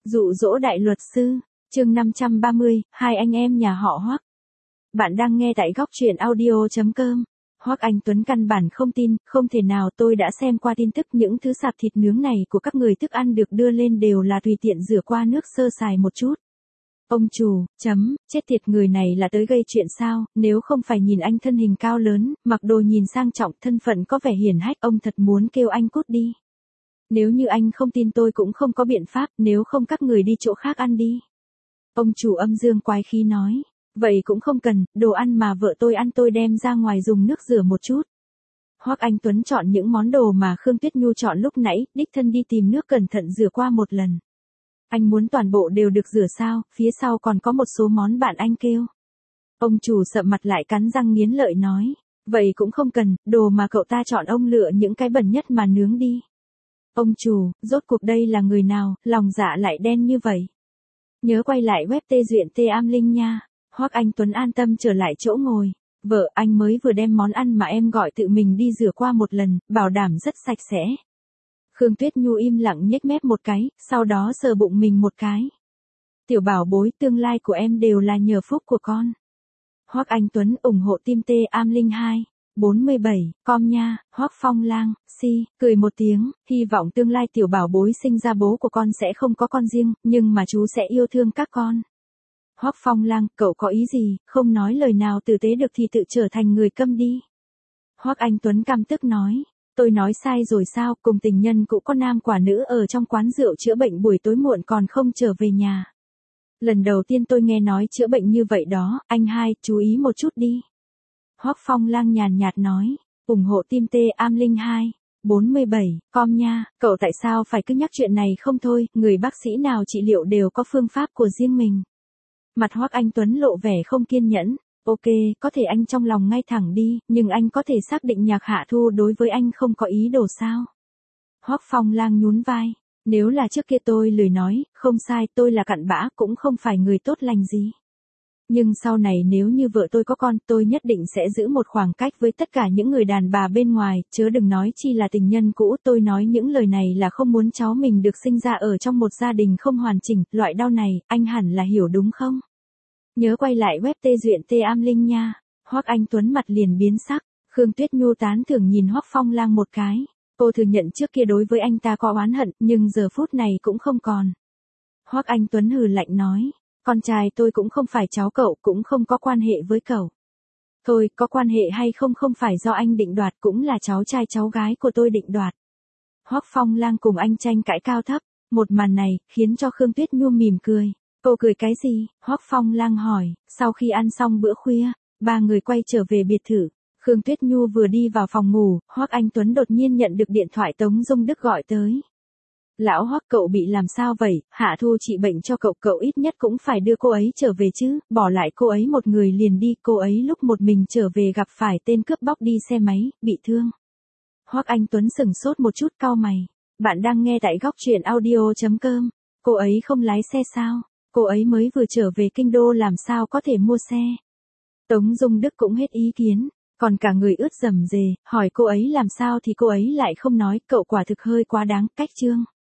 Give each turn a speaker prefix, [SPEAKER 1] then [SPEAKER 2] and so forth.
[SPEAKER 1] Dụ dỗ đại luật sư, chương 530, hai anh em nhà họ Hoắc. Bạn đang nghe tại góc truyện audio.com. Hoắc Anh Tuấn căn bản không tin, không thể nào, tôi đã xem qua tin tức, những thứ sạp thịt nướng này của các người thức ăn được đưa lên đều là tùy tiện rửa qua nước sơ sài một chút. Ông chủ, chết tiệt, người này là tới gây chuyện sao? Nếu không phải nhìn anh thân hình cao lớn, mặc đồ nhìn sang trọng, thân phận có vẻ hiển hách, ông thật muốn kêu anh cút đi. Nếu như anh không tin tôi cũng không có biện pháp, nếu không các người đi chỗ khác ăn đi. Ông chủ âm dương quái khí nói, vậy cũng không cần, đồ ăn mà vợ tôi ăn tôi đem ra ngoài dùng nước rửa một chút. Hoắc Anh Tuấn chọn những món đồ mà Khương Tuyết Nhu chọn lúc nãy, đích thân đi tìm nước cẩn thận rửa qua một lần. Anh muốn toàn bộ đều được rửa sao, phía sau còn có một số món bạn anh kêu. Ông chủ sậm mặt lại cắn răng nghiến lợi nói, vậy cũng không cần, đồ mà cậu ta chọn ông lựa những cái bẩn nhất mà nướng đi. Ông chủ, rốt cuộc đây là người nào, lòng dạ lại đen như vậy. Nhớ quay lại web tê duyện tê am linh nha. Hoắc Anh Tuấn an tâm trở lại chỗ ngồi. Vợ, anh mới vừa đem món ăn mà em gọi tự mình đi rửa qua một lần, bảo đảm rất sạch sẽ. Khương Tuyết Nhu im lặng nhếch mép một cái, sau đó sờ bụng mình một cái. Tiểu bảo bối, tương lai của em đều là nhờ phúc của con. Hoắc Anh Tuấn ủng hộ team tê am linh 2. 47, com nha, Hoắc Phong Lang, cười một tiếng, hy vọng tương lai tiểu bảo bối sinh ra bố của con sẽ không có con riêng, nhưng mà chú sẽ yêu thương các con. Hoắc Phong Lang, cậu có ý gì, không nói lời nào tử tế được thì tự trở thành người câm đi. Hoắc Anh Tuấn căm tức nói, tôi nói sai rồi sao, cùng tình nhân cũ có nam quả nữ ở trong quán rượu chữa bệnh buổi tối muộn còn không trở về nhà. Lần đầu tiên tôi nghe nói chữa bệnh như vậy đó, anh hai, chú ý một chút đi. Hoắc Phong Lang nhàn nhạt nói, ủng hộ team tê am linh 2. 47, com nha, cậu tại sao phải cứ nhắc chuyện này không thôi, người bác sĩ nào trị liệu đều có phương pháp của riêng mình. Mặt Hoắc Anh Tuấn lộ vẻ không kiên nhẫn, ok, có thể anh trong lòng ngay thẳng đi, nhưng anh có thể xác định Nhạc Hạ Thu đối với anh không có ý đồ sao. Hoắc Phong Lang nhún vai, nếu là trước kia tôi lười nói, không sai, tôi là cặn bã, cũng không phải người tốt lành gì. Nhưng sau này nếu như vợ tôi có con, tôi nhất định sẽ giữ một khoảng cách với tất cả những người đàn bà bên ngoài, chớ đừng nói chi là tình nhân cũ. Tôi nói những lời này là không muốn cháu mình được sinh ra ở trong một gia đình không hoàn chỉnh, loại đau này, anh hẳn là hiểu đúng không? Nhớ quay lại web tê duyện tê am linh nha. Hoắc Anh Tuấn mặt liền biến sắc, Khương Tuyết Nhu tán thưởng nhìn Hoắc Phong Lang một cái. Cô thừa nhận trước kia đối với anh ta có oán hận, nhưng giờ phút này cũng không còn. Hoắc Anh Tuấn hừ lạnh nói, con trai tôi cũng không phải cháu cậu, cũng không có quan hệ với cậu. Thôi, có quan hệ hay không không phải do anh định đoạt, cũng là cháu trai cháu gái của tôi định đoạt. Hoắc Phong Lang cùng anh tranh cãi cao thấp, một màn này khiến cho Khương Tuyết Nhu mỉm cười. Cô cười cái gì? Hoắc Phong Lang hỏi. Sau khi ăn xong bữa khuya, ba người quay trở về biệt thự. Khương Tuyết Nhu vừa đi vào phòng ngủ, Hoắc Anh Tuấn đột nhiên nhận được điện thoại Tống Dung Đức gọi tới. Lão Hoắc, cậu bị làm sao vậy? Hạ Thu trị bệnh cho cậu, cậu ít nhất cũng phải đưa cô ấy trở về chứ, bỏ lại cô ấy một người liền đi. Cô ấy lúc một mình trở về gặp phải tên cướp bóc đi xe máy, bị thương. Hoắc Anh Tuấn sững sốt một chút, cau mày. Bạn đang nghe tại góc truyện audio.com. Cô ấy không lái xe sao? Cô ấy mới vừa trở về kinh đô làm sao có thể mua xe? Tống Dung Đức cũng hết ý kiến, còn cả người ướt rầm rề, hỏi cô ấy làm sao thì cô ấy lại không nói, cậu quả thực hơi quá đáng, cách chương.